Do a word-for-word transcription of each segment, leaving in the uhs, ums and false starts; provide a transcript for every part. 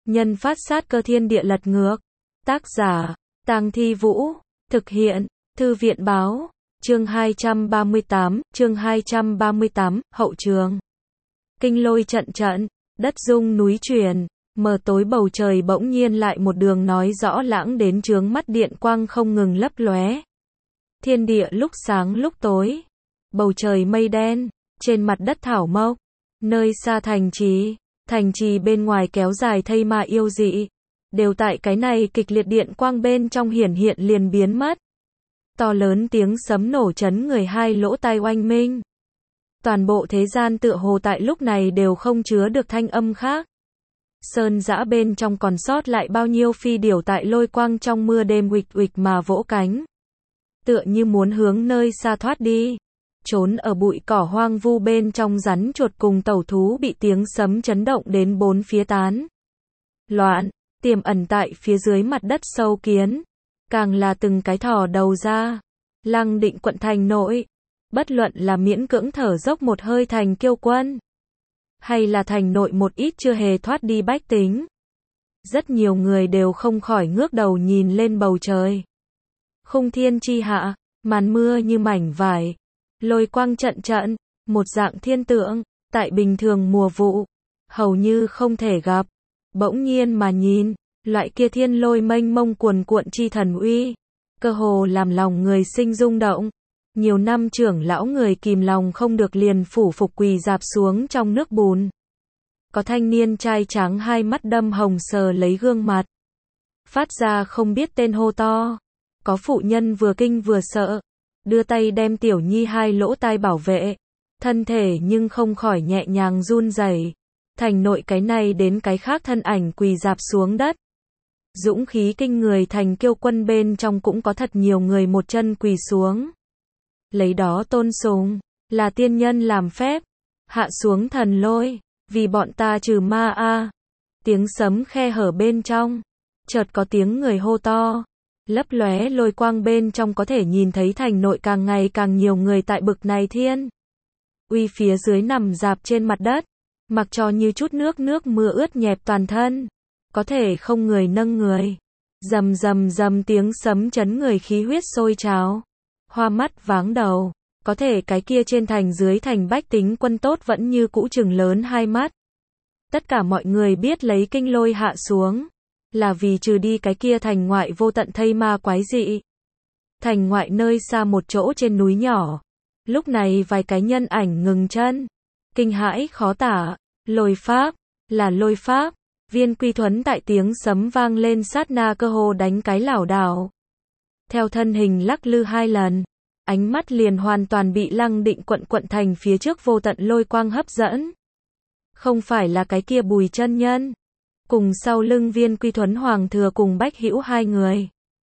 nhân phát sát cơ thiên địa lật ngược. Tác giả, Tang Thi Vũ. Thực hiện, Thư viện báo. Chương hai trăm ba mươi tám, chương hai trăm ba mươi tám, hậu trường. Kinh lôi trận trận, đất rung núi chuyển, mờ tối bầu trời bỗng nhiên lại một đường nói rõ lãng đến chướng mắt điện quang không ngừng lấp lóe. Thiên địa lúc sáng lúc tối, bầu trời mây đen, trên mặt đất thảo mộc, nơi xa thành trì, thành trì bên ngoài kéo dài thây ma yêu dị, đều tại cái này kịch liệt điện quang bên trong hiển hiện liền biến mất. To lớn tiếng sấm nổ chấn người hai lỗ tai oanh minh. Toàn bộ thế gian tựa hồ tại lúc này đều không chứa được thanh âm khác. Sơn dã bên trong còn sót lại bao nhiêu phi điểu tại lôi quang trong mưa đêm uịch uịch mà vỗ cánh. Tựa như muốn hướng nơi xa thoát đi. Trốn ở bụi cỏ hoang vu bên trong rắn chuột cùng tẩu thú bị tiếng sấm chấn động đến bốn phía tán loạn, tiềm ẩn tại phía dưới mặt đất sâu kiến. Càng là từng cái thò đầu ra. Lăng Định quận thành nội. Bất luận là miễn cưỡng thở dốc một hơi thành kiêu quân. Hay là thành nội một ít chưa hề thoát đi bách tính. Rất nhiều người đều không khỏi ngước đầu nhìn lên bầu trời. Khung thiên chi hạ, màn mưa như mảnh vải. Lôi quang trận trận, một dạng thiên tượng, tại bình thường mùa vụ. Hầu như không thể gặp. Bỗng nhiên mà nhìn. Loại kia thiên lôi mênh mông cuồn cuộn chi thần uy, cơ hồ làm lòng người sinh rung động. Nhiều năm trưởng lão người kìm lòng không được liền phủ phục quỳ dạp xuống trong nước bùn. Có thanh niên trai trắng hai mắt đâm hồng sờ lấy gương mặt, phát ra không biết tên hô to. Có phụ nhân vừa kinh vừa sợ, đưa tay đem tiểu nhi hai lỗ tai bảo vệ, thân thể nhưng không khỏi nhẹ nhàng run rẩy. Thành nội cái này đến cái khác thân ảnh quỳ dạp xuống đất. Dũng khí kinh người thành kiêu quân bên trong cũng có thật nhiều người một chân quỳ xuống. Lấy đó tôn sùng, là tiên nhân làm phép, hạ xuống thần lôi, vì bọn ta trừ ma a. Tiếng sấm khe hở bên trong, chợt có tiếng người hô to, lấp lóe lôi quang bên trong có thể nhìn thấy thành nội càng ngày càng nhiều người tại bực này thiên uy phía dưới nằm dạp trên mặt đất, mặc cho như chút nước nước mưa ướt nhẹp toàn thân. Có thể không người nâng người. Rầm rầm rầm tiếng sấm chấn người khí huyết sôi trào. Hoa mắt váng đầu. Có thể cái kia trên thành dưới thành bách tính quân tốt vẫn như cũ trừng lớn hai mắt. Tất cả mọi người biết lấy kinh lôi hạ xuống. Là vì trừ đi cái kia thành ngoại vô tận thây ma quái dị. Thành ngoại nơi xa một chỗ trên núi nhỏ. Lúc này vài cái nhân ảnh ngừng chân. Kinh hãi khó tả. Lôi pháp. Là lôi pháp. Viên Quy Thuấn tại tiếng sấm vang lên sát na cơ hồ đánh cái lảo đảo. Theo thân hình lắc lư hai lần, ánh mắt liền hoàn toàn bị Lăng Định quận quận thành phía trước vô tận lôi quang hấp dẫn. Không phải là cái kia Bùi chân nhân, cùng sau lưng Viên Quy Thuấn hoàng thừa cùng Bách Hữu hai người.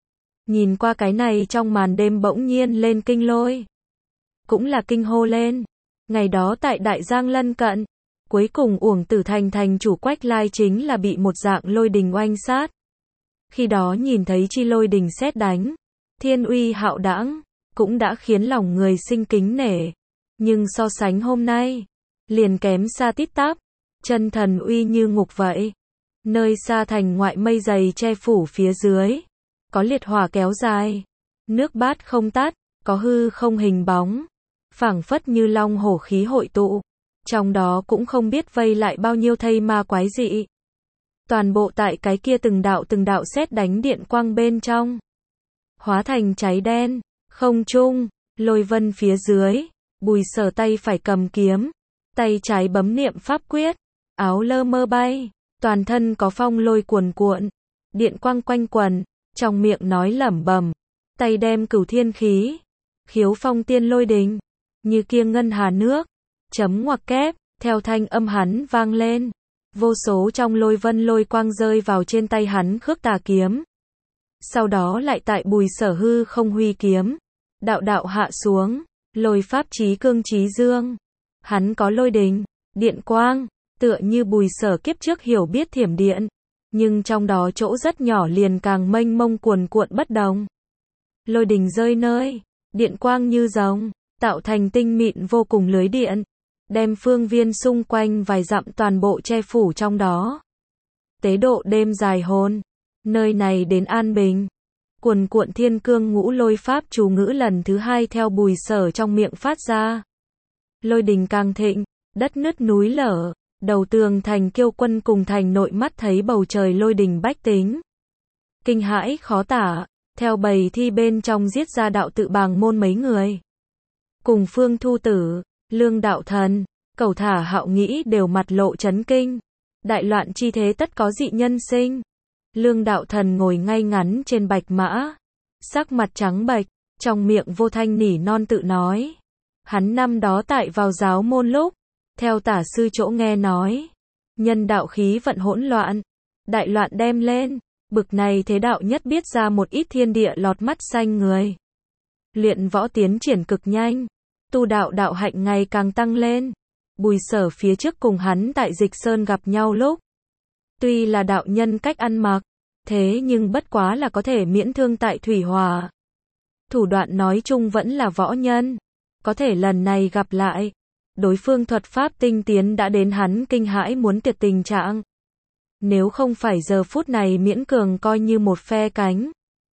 Nhìn qua cái này trong màn đêm bỗng nhiên lên kinh lôi, cũng là kinh hô lên. Ngày đó tại Đại Giang lân cận, cuối cùng Uổng Tử Thành thành chủ Quách Lai chính là bị một dạng lôi đình oanh sát. Khi đó nhìn thấy chi lôi đình sét đánh, thiên uy hạo đãng, cũng đã khiến lòng người sinh kính nể. Nhưng so sánh hôm nay, liền kém xa tít tắp, chân thần uy như ngục vậy. Nơi xa thành ngoại mây dày che phủ phía dưới, có liệt hỏa kéo dài, nước bát không tắt, có hư không hình bóng, phảng phất như long hổ khí hội tụ. Trong đó cũng không biết vây lại bao nhiêu thây ma quái dị. Toàn bộ tại cái kia từng đạo từng đạo sét đánh điện quang bên trong. Hóa thành cháy đen, không trung, lôi vân phía dưới, Bùi Sở tay phải cầm kiếm, tay trái bấm niệm pháp quyết, áo lơ mơ bay, toàn thân có phong lôi cuồn cuộn, điện quang quanh quần, trong miệng nói lẩm bẩm, tay đem cửu thiên khí, khiếu phong tiên lôi đình, như kia ngân hà nước. Chấm ngoặc kép, theo thanh âm hắn vang lên. Vô số trong lôi vân lôi quang rơi vào trên tay hắn khước tà kiếm. Sau đó lại tại Bùi Sở hư không huy kiếm. Đạo đạo hạ xuống, lôi pháp chí cương chí dương. Hắn có lôi đình, điện quang, tựa như Bùi Sở kiếp trước hiểu biết thiểm điện. Nhưng trong đó chỗ rất nhỏ liền càng mênh mông cuồn cuộn bất đồng. Lôi đình rơi nơi, điện quang như rồng, tạo thành tinh mịn vô cùng lưới điện. Đem phương viên xung quanh vài dặm toàn bộ che phủ trong đó. tế độ đêm dài hôn. Nơi này đến an bình. Cuồn cuộn thiên cương ngũ lôi pháp chú ngữ lần thứ hai theo Bùi Sở trong miệng phát ra. Lôi đình càng thịnh, đất nứt núi lở, đầu tường thành Kiêu Quân cùng thành nội mắt thấy bầu trời lôi đình bách tính. Kinh hãi khó tả, theo bầy thi bên trong giết ra đạo tự bàng môn mấy người. Cùng Phương Thu Tử, Lương Đạo Thần, Cẩu Thả Hạo Nghĩ đều mặt lộ chấn kinh. Đại loạn chi thế tất có dị nhân sinh. Lương Đạo Thần ngồi ngay ngắn trên bạch mã, sắc mặt trắng bệch, trong miệng vô thanh nỉ non tự nói. Hắn năm đó tại vào giáo môn lúc, theo tả sư chỗ nghe nói, nhân đạo khí vận hỗn loạn, đại loạn đem lên, bực này thế đạo nhất biết ra một ít thiên địa lọt mắt xanh người. Luyện võ tiến triển cực nhanh, tu đạo đạo hạnh ngày càng tăng lên. Bùi Sở phía trước cùng hắn tại Dịch Sơn gặp nhau lúc, tuy là đạo nhân cách ăn mặc, thế nhưng bất quá là có thể miễn thương tại thủy hỏa. Thủ đoạn nói chung vẫn là võ nhân, có thể lần này gặp lại, đối phương thuật pháp tinh tiến đã đến hắn kinh hãi muốn tuyệt tình trạng. Nếu không phải giờ phút này miễn cường coi như một phe cánh,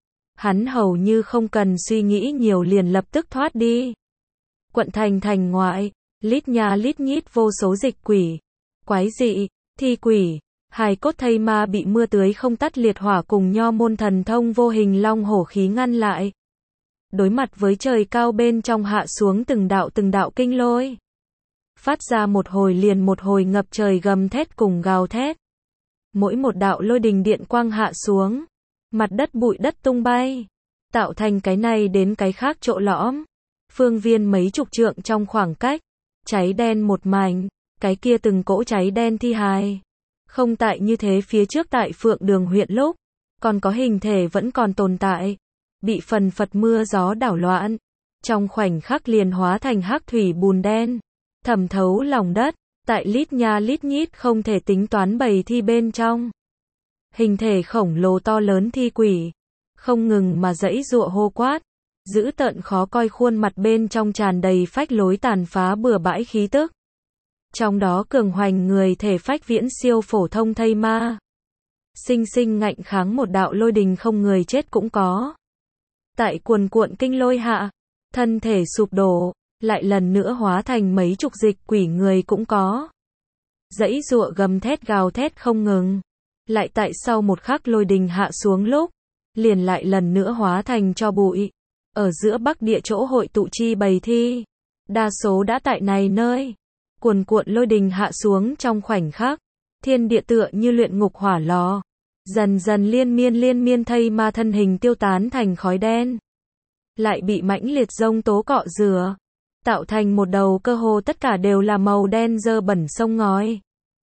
hắn hầu như không cần suy nghĩ nhiều liền lập tức thoát đi. Quận thành thành ngoại, lít nhà lít nhít vô số dịch quỷ, quái dị, thi quỷ, hài cốt thây ma bị mưa tưới không tắt liệt hỏa cùng nho môn thần thông vô hình long hổ khí ngăn lại. Đối mặt với trời cao bên trong hạ xuống từng đạo từng đạo kinh lôi. Phát ra một hồi liền một hồi ngập trời gầm thét cùng gào thét. Mỗi một đạo lôi đình điện quang hạ xuống, mặt đất bụi đất tung bay, tạo thành cái này đến cái khác chỗ lõm. Phương viên mấy chục trượng trong khoảng cách, cháy đen một mảnh, cái kia từng cỗ cháy đen thi hài. Không tại như thế phía trước tại Phượng Đường huyện lúc, còn có hình thể vẫn còn tồn tại, bị phần phật mưa gió đảo loạn, trong khoảnh khắc liền hóa thành hắc thủy bùn đen, thẩm thấu lòng đất, tại lít nha lít nhít không thể tính toán bầy thi bên trong. Hình thể khổng lồ to lớn thi quỷ, không ngừng mà giãy giụa hô quát, dữ tợn khó coi khuôn mặt bên trong tràn đầy phách lối tàn phá bừa bãi khí tức. Trong đó cường hoành người thể phách viễn siêu phổ thông thây ma. Sinh sinh ngạnh kháng một đạo lôi đình không người chết cũng có. Tại cuồn cuộn kinh lôi hạ, thân thể sụp đổ, lại lần nữa hóa thành mấy chục dịch quỷ người cũng có. Giãy giụa gầm thét gào thét không ngừng. Lại tại sau một khắc lôi đình hạ xuống lúc, liền lại lần nữa hóa thành tro bụi. Ở giữa Bắc Địa chỗ hội tụ chi bầy thi, đa số đã tại này nơi. Cuồn cuộn lôi đình hạ xuống trong khoảnh khắc, thiên địa tựa như luyện ngục hỏa lò, dần dần liên miên liên miên thây ma thân hình tiêu tán thành khói đen, lại bị mãnh liệt giông tố cọ rửa, tạo thành một đầu cơ hồ tất cả đều là màu đen dơ bẩn sông ngói,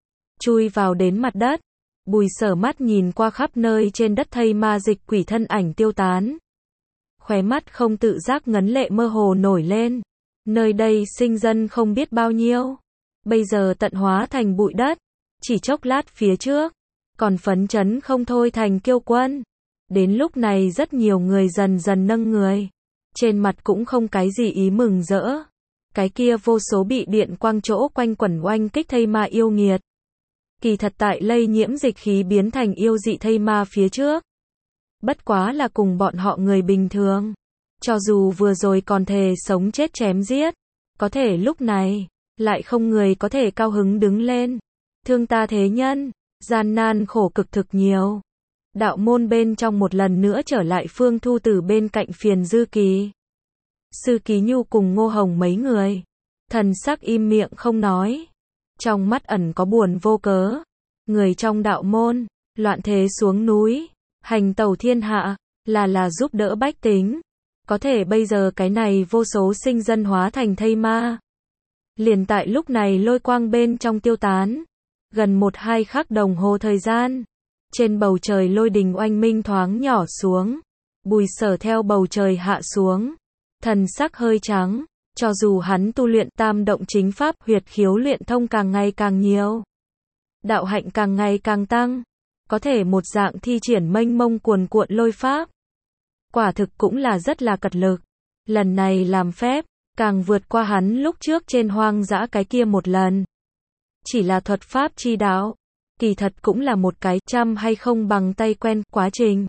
chui vào đến mặt đất. Bùi Sở mắt nhìn qua khắp nơi trên đất thây ma dịch quỷ thân ảnh tiêu tán, khóe mắt không tự giác ngấn lệ mơ hồ nổi lên. Nơi đây sinh dân không biết bao nhiêu, bây giờ tận hóa thành bụi đất, chỉ chốc lát phía trước, còn phấn chấn không thôi thành Kiêu Quân. Đến lúc này rất nhiều người dần dần nâng người, trên mặt cũng không cái gì ý mừng rỡ. Cái kia vô số bị điện quang chỗ quanh quẩn oanh kích thây ma yêu nghiệt. Kỳ thật tại lây nhiễm dịch khí biến thành yêu dị thây ma phía trước. Bất quá là cùng bọn họ người bình thường. Cho dù vừa rồi còn thề sống chết chém giết, có thể lúc này, lại không người có thể cao hứng đứng lên. Thương ta thế nhân, gian nan khổ cực thực nhiều. Đạo môn bên trong một lần nữa trở lại Phương Thu Tử bên cạnh Phiền Dư Kỳ. Sư Ký Nhu cùng Ngô Hồng mấy người. Thần sắc im miệng không nói. Trong mắt ẩn có buồn vô cớ. Người trong đạo môn, loạn thế xuống núi, hành tẩu thiên hạ, là là giúp đỡ bách tính. Có thể bây giờ cái này vô số sinh dân hóa thành thây ma. Liền tại lúc này lôi quang bên trong tiêu tán. Gần một hai khắc đồng hồ thời gian. Trên bầu trời lôi đình oanh minh thoáng nhỏ xuống. Bùi Sở theo bầu trời hạ xuống. Thần sắc hơi trắng. Cho dù hắn tu luyện tam động chính pháp huyệt khiếu luyện thông càng ngày càng nhiều. Đạo hạnh càng ngày càng tăng. Có thể một dạng thi triển mênh mông cuồn cuộn lôi pháp. Quả thực cũng là rất là cật lực. Lần này làm phép, càng vượt qua hắn lúc trước trên hoang dã cái kia một lần. Chỉ là thuật pháp chi đạo, kỳ thật cũng là một cái chăm hay không bằng tay quen quá trình.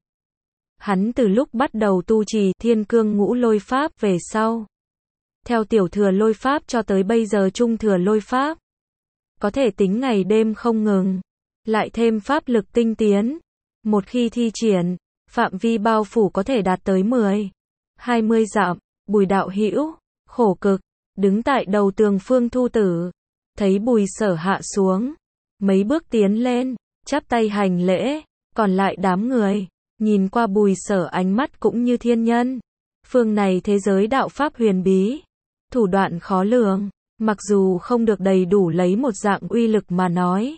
Hắn từ lúc bắt đầu tu trì Thiên Cương Ngũ Lôi Pháp về sau, theo tiểu thừa lôi pháp cho tới bây giờ trung thừa lôi pháp, có thể tính ngày đêm không ngừng, lại thêm pháp lực tinh tiến, một khi thi triển, phạm vi bao phủ có thể đạt tới mười, hai mươi dặm. Bùi Đạo Hữu khổ cực đứng tại đầu tường. Phương Thu Tử thấy Bùi Sở hạ xuống, mấy bước tiến lên, chắp tay hành lễ, còn lại đám người nhìn qua Bùi Sở ánh mắt cũng như thiên nhân. Phương này thế giới đạo pháp huyền bí, thủ đoạn khó lường, mặc dù không được đầy đủ lấy một dạng uy lực mà nói,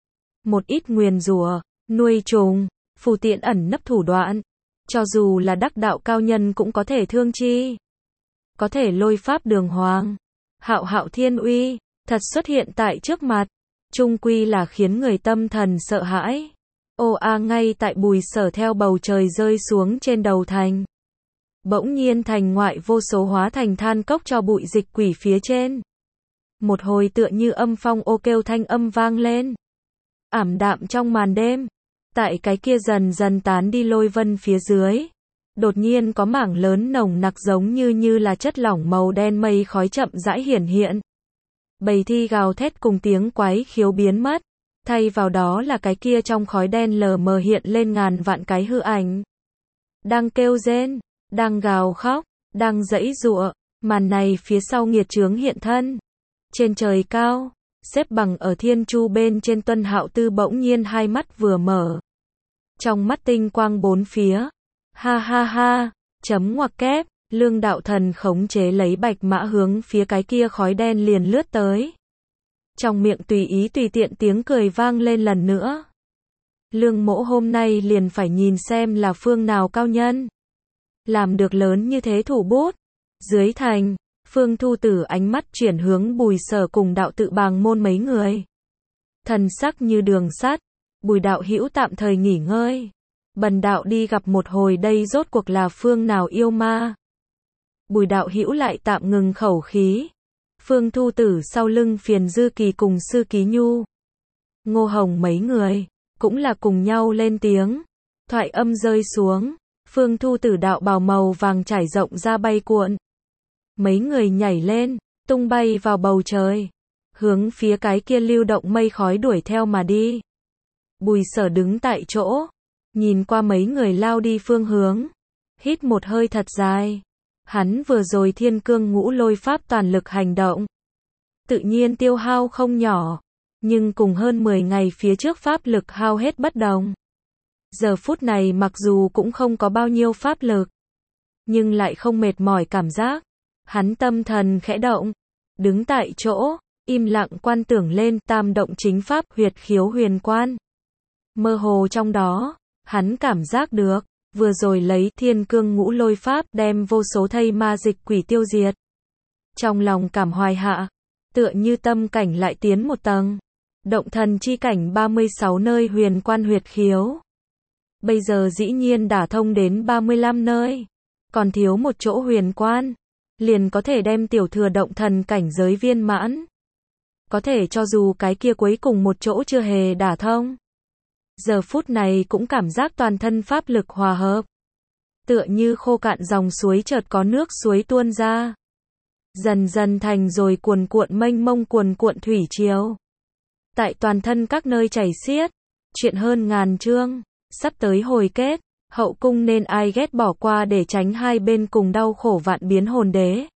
một ít nguyền rủa, nuôi trùng, phù tiện ẩn nấp thủ đoạn, cho dù là đắc đạo cao nhân cũng có thể thương chi. Có thể lôi pháp đường hoàng, hạo hạo thiên uy, thật xuất hiện tại trước mặt, chung quy là khiến người tâm thần sợ hãi. Ô a ngay tại Bùi Sở theo bầu trời rơi xuống trên đầu thành. Bỗng nhiên thành ngoại vô số hóa thành than cốc cho bụi dịch quỷ phía trên. Một hồi tựa như âm phong ô kêu thanh âm vang lên. Ảm đạm trong màn đêm, tại cái kia dần dần tán đi lôi vân phía dưới, đột nhiên có mảng lớn nồng nặc giống như như là chất lỏng màu đen mây khói chậm rãi hiển hiện. Bầy thi gào thét cùng tiếng quái khiếu biến mất, thay vào đó là cái kia trong khói đen lờ mờ hiện lên ngàn vạn cái hư ảnh. Đang kêu rên, đang gào khóc, đang giãy giụa, màn này phía sau nghiệt chướng hiện thân. Trên trời cao, xếp bằng ở thiên chu bên trên Tuân Hạo Tư bỗng nhiên hai mắt vừa mở. Trong mắt tinh quang bốn phía. Ha ha ha, chấm ngoặc kép, Lương Đạo Thần khống chế lấy bạch mã hướng phía cái kia khói đen liền lướt tới. Trong miệng tùy ý tùy tiện tiếng cười vang lên lần nữa. Lương Mỗ hôm nay liền phải nhìn xem là phương nào cao nhân làm được lớn như thế thủ bút. Dưới thành, Phương Thu Tử ánh mắt chuyển hướng Bùi Sở cùng Đạo Tự Bàng môn mấy người. Thần sắc như đường sắt, Bùi Đạo Hữu tạm thời nghỉ ngơi. Bần đạo đi gặp một hồi đây rốt cuộc là phương nào yêu ma. Bùi Đạo Hữu lại tạm ngừng khẩu khí. Phương Thu Tử sau lưng Phiền Dư Kỳ cùng Sư Ký Nhu, Ngô Hồng mấy người, cũng là cùng nhau lên tiếng. Thoại âm rơi xuống, Phương Thu Tử đạo bào màu vàng trải rộng ra bay cuộn. Mấy người nhảy lên, tung bay vào bầu trời, hướng phía cái kia lưu động mây khói đuổi theo mà đi. Bùi Sở đứng tại chỗ, nhìn qua mấy người lao đi phương hướng, hít một hơi thật dài. Hắn vừa rồi Thiên Cương Ngũ Lôi Pháp toàn lực hành động, tự nhiên tiêu hao không nhỏ, nhưng cùng hơn mười ngày phía trước pháp lực hao hết bất đồng. Giờ phút này mặc dù cũng không có bao nhiêu pháp lực, nhưng lại không mệt mỏi cảm giác. Hắn tâm thần khẽ động, đứng tại chỗ, im lặng quan tưởng lên tam động chính pháp huyệt khiếu huyền quan. Mơ hồ trong đó, hắn cảm giác được, vừa rồi lấy Thiên Cương Ngũ Lôi Pháp đem vô số thây ma dịch quỷ tiêu diệt. Trong lòng cảm hoài hạ, tựa như tâm cảnh lại tiến một tầng. Động thần chi cảnh ba mươi sáu nơi huyền quan huyệt khiếu. Bây giờ dĩ nhiên đả thông đến ba mươi lăm nơi. Còn thiếu một chỗ huyền quan, liền có thể đem tiểu thừa động thần cảnh giới viên mãn. Có thể cho dù cái kia cuối cùng một chỗ chưa hề đả thông, giờ phút này cũng cảm giác toàn thân pháp lực hòa hợp. Tựa như khô cạn dòng suối chợt có nước suối tuôn ra. Dần dần thành rồi cuồn cuộn mênh mông cuồn cuộn thủy triều. Tại toàn thân các nơi chảy xiết. Chuyện hơn ngàn chương, sắp tới hồi kết. Hậu cung nên ai ghét bỏ qua để tránh hai bên cùng đau khổ vạn biến hồn đế.